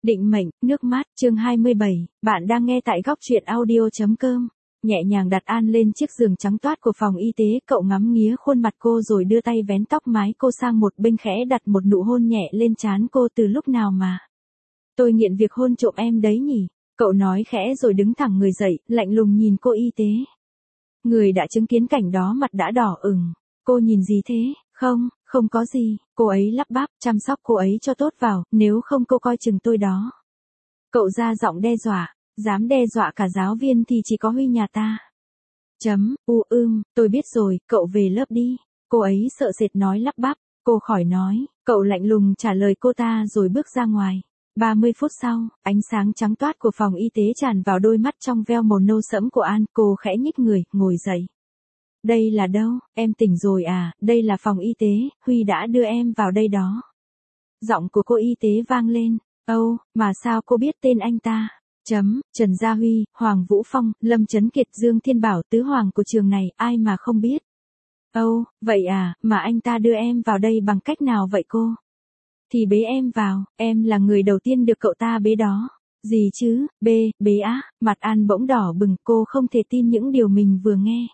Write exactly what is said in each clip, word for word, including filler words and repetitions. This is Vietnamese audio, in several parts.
Định mệnh, nước mắt, chương hai mươi bảy, bạn đang nghe tại góc truyện audio.com. Nhẹ nhàng đặt An lên chiếc giường trắng toát của phòng y tế, cậu ngắm nghía khuôn mặt cô rồi đưa tay vén tóc mái cô sang một bên, khẽ đặt một nụ hôn nhẹ lên trán cô. Từ lúc nào mà tôi nghiện việc hôn trộm em đấy nhỉ? Cậu nói khẽ rồi đứng thẳng người dậy, lạnh lùng nhìn cô y tế. Người đã chứng kiến cảnh đó mặt đã đỏ ửng. Cô nhìn gì thế? Không, không có gì, cô ấy lắp bắp, chăm sóc cô ấy cho tốt vào, nếu không cô coi chừng tôi đó. Cậu ra giọng đe dọa, dám đe dọa cả giáo viên thì chỉ có Huy nhà ta. Chấm, u ưm, tôi biết rồi, cậu về lớp đi. Cô ấy sợ sệt nói lắp bắp, cô khỏi nói, cậu lạnh lùng trả lời cô ta rồi bước ra ngoài. ba mươi phút sau, ánh sáng trắng toát của phòng y tế tràn vào đôi mắt trong veo màu nâu sẫm của An, cô khẽ nhích người, ngồi dậy. Đây là đâu, em tỉnh rồi à, đây là phòng y tế, Huy đã đưa em vào đây đó. Giọng của cô y tế vang lên, âu, mà sao cô biết tên anh ta? Chấm, Trần Gia Huy, Hoàng Vũ Phong, Lâm Chấn Kiệt, Dương Thiên Bảo, tứ hoàng của trường này, ai mà không biết. Âu, vậy à, mà anh ta đưa em vào đây bằng cách nào vậy cô? Thì bế em vào, em là người đầu tiên được cậu ta bế đó. Gì chứ, bê, bế á, mặt An bỗng đỏ bừng, cô không thể tin những điều mình vừa nghe.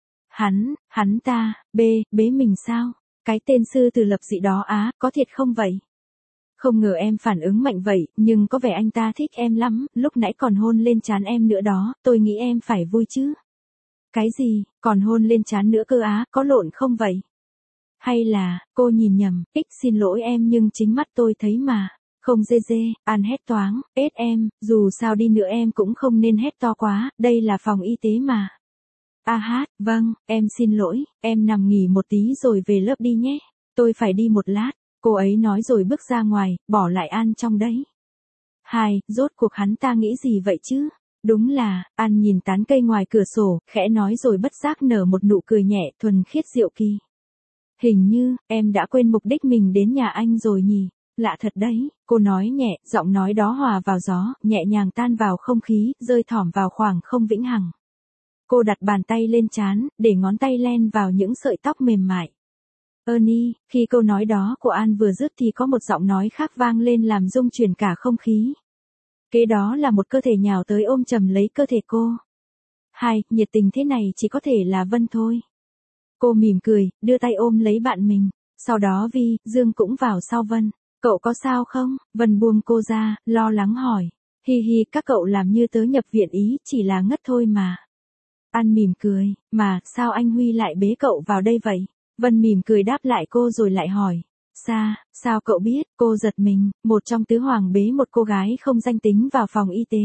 Hắn, hắn ta, bê, bế mình sao? Cái tên sư tử lập dị đó á, có thiệt không vậy? Không ngờ em phản ứng mạnh vậy, nhưng có vẻ anh ta thích em lắm, lúc nãy còn hôn lên trán em nữa đó, tôi nghĩ em phải vui chứ. Cái gì, còn hôn lên trán nữa cơ á, có lộn không vậy? Hay là, cô nhìn nhầm, ích xin lỗi em nhưng chính mắt tôi thấy mà. Không dê dê, An hét toáng, ết em, dù sao đi nữa em cũng không nên hét to quá, đây là phòng y tế mà. A hát, vâng, em xin lỗi, em nằm nghỉ một tí rồi về lớp đi nhé. Tôi phải đi một lát, cô ấy nói rồi bước ra ngoài, bỏ lại An trong đấy. Hai, rốt cuộc hắn ta nghĩ gì vậy chứ? Đúng là, An nhìn tán cây ngoài cửa sổ, khẽ nói rồi bất giác nở một nụ cười nhẹ, thuần khiết diệu kỳ. Hình như, em đã quên mục đích mình đến nhà anh rồi nhỉ? Lạ thật đấy, cô nói nhẹ, giọng nói đó hòa vào gió, nhẹ nhàng tan vào không khí, rơi thỏm vào khoảng không vĩnh hằng. Cô đặt bàn tay lên trán, để ngón tay len vào những sợi tóc mềm mại. Ernie, khi câu nói đó của An vừa dứt thì có một giọng nói khác vang lên làm rung chuyển cả không khí. Kế đó là một cơ thể nhào tới ôm chầm lấy cơ thể cô. Hai, nhiệt tình thế này chỉ có thể là Vân thôi. Cô mỉm cười, đưa tay ôm lấy bạn mình. Sau đó Vi, Dương cũng vào sau Vân. Cậu có sao không? Vân buông cô ra, lo lắng hỏi. Hi hi, các cậu làm như tớ nhập viện ý, chỉ là ngất thôi mà. An mỉm cười, mà, sao anh Huy lại bế cậu vào đây vậy? Vân mỉm cười đáp lại cô rồi lại hỏi. Sa, sao cậu biết? Cô giật mình, một trong tứ hoàng bế một cô gái không danh tính vào phòng y tế.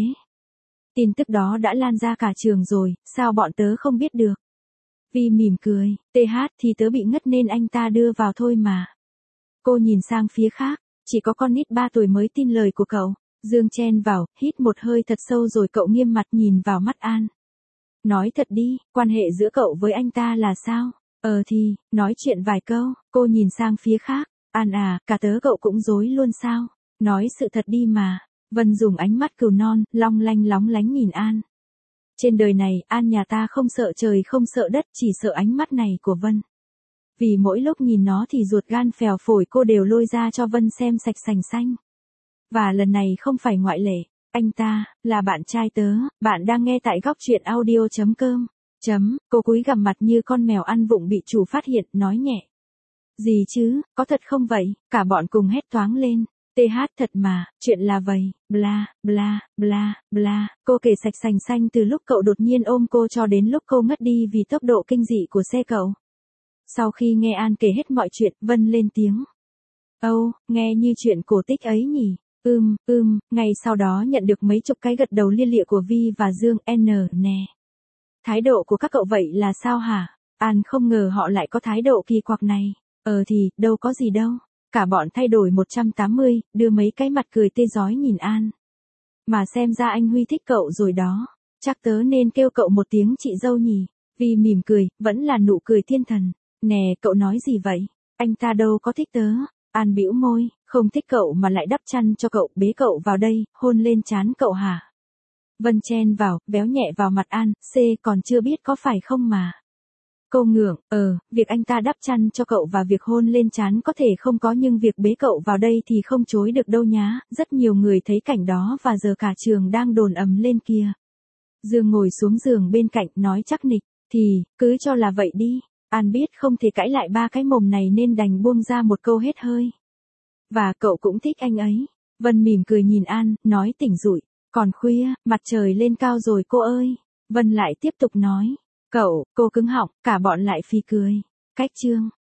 Tin tức đó đã lan ra cả trường rồi, sao bọn tớ không biết được? Vi mỉm cười, tê hát thì tớ bị ngất nên anh ta đưa vào thôi mà. Cô nhìn sang phía khác, chỉ có con nít ba tuổi mới tin lời của cậu. Dương chen vào, hít một hơi thật sâu rồi cậu nghiêm mặt nhìn vào mắt An. Nói thật đi, quan hệ giữa cậu với anh ta là sao? Ờ thì, nói chuyện vài câu, cô nhìn sang phía khác. An à, cả tớ cậu cũng dối luôn sao? Nói sự thật đi mà. Vân dùng ánh mắt cừu non, long lanh lóng lánh nhìn An. Trên đời này, An nhà ta không sợ trời không sợ đất, chỉ sợ ánh mắt này của Vân. Vì mỗi lúc nhìn nó thì ruột gan phèo phổi cô đều lôi ra cho Vân xem sạch sành xanh. Và lần này không phải ngoại lệ. Anh ta, là bạn trai tớ, bạn đang nghe tại góc truyện audio.com. Chấm, cô cúi gằm mặt như con mèo ăn vụng bị chủ phát hiện, nói nhẹ. Gì chứ, có thật không vậy? Cả bọn cùng hét toáng lên. Tê hát thật mà, chuyện là vậy, bla, bla, bla, bla. Cô kể sạch sành xanh từ lúc cậu đột nhiên ôm cô cho đến lúc cô ngất đi vì tốc độ kinh dị của xe cậu. Sau khi nghe An kể hết mọi chuyện, Vân lên tiếng. Âu, nghe như chuyện cổ tích ấy nhỉ? Ưm, ưm, ngay sau đó nhận được mấy chục cái gật đầu lia lịa của Vi và Dương, N, nè. Thái độ của các cậu vậy là sao hả? An không ngờ họ lại có thái độ kỳ quặc này. Ờ thì, đâu có gì đâu. Cả bọn thay đổi một trăm tám mươi, đưa mấy cái mặt cười tê rói nhìn An. Mà xem ra anh Huy thích cậu rồi đó. Chắc tớ nên kêu cậu một tiếng chị dâu nhỉ? Vi mỉm cười, vẫn là nụ cười thiên thần. Nè, cậu nói gì vậy? Anh ta đâu có thích tớ. An bĩu môi, không thích cậu mà lại đắp chăn cho cậu, bế cậu vào đây, hôn lên trán cậu hả? Vân chen vào, véo nhẹ vào mặt An, C còn chưa biết có phải không mà. Cô ngượng, ờ, việc anh ta đắp chăn cho cậu và việc hôn lên trán có thể không có nhưng việc bế cậu vào đây thì không chối được đâu nhá, rất nhiều người thấy cảnh đó và giờ cả trường đang đồn ầm lên kìa. Dương ngồi xuống giường bên cạnh nói chắc nịch, thì, cứ cho là vậy đi. An biết không thể cãi lại ba cái mồm này nên đành buông ra một câu hết hơi. Và cậu cũng thích anh ấy. Vân mỉm cười nhìn An, nói tỉnh rụi. Còn khuya, mặt trời lên cao rồi cô ơi. Vân lại tiếp tục nói. Cậu, cô cứng họng, cả bọn lại phì cười. Cách chương.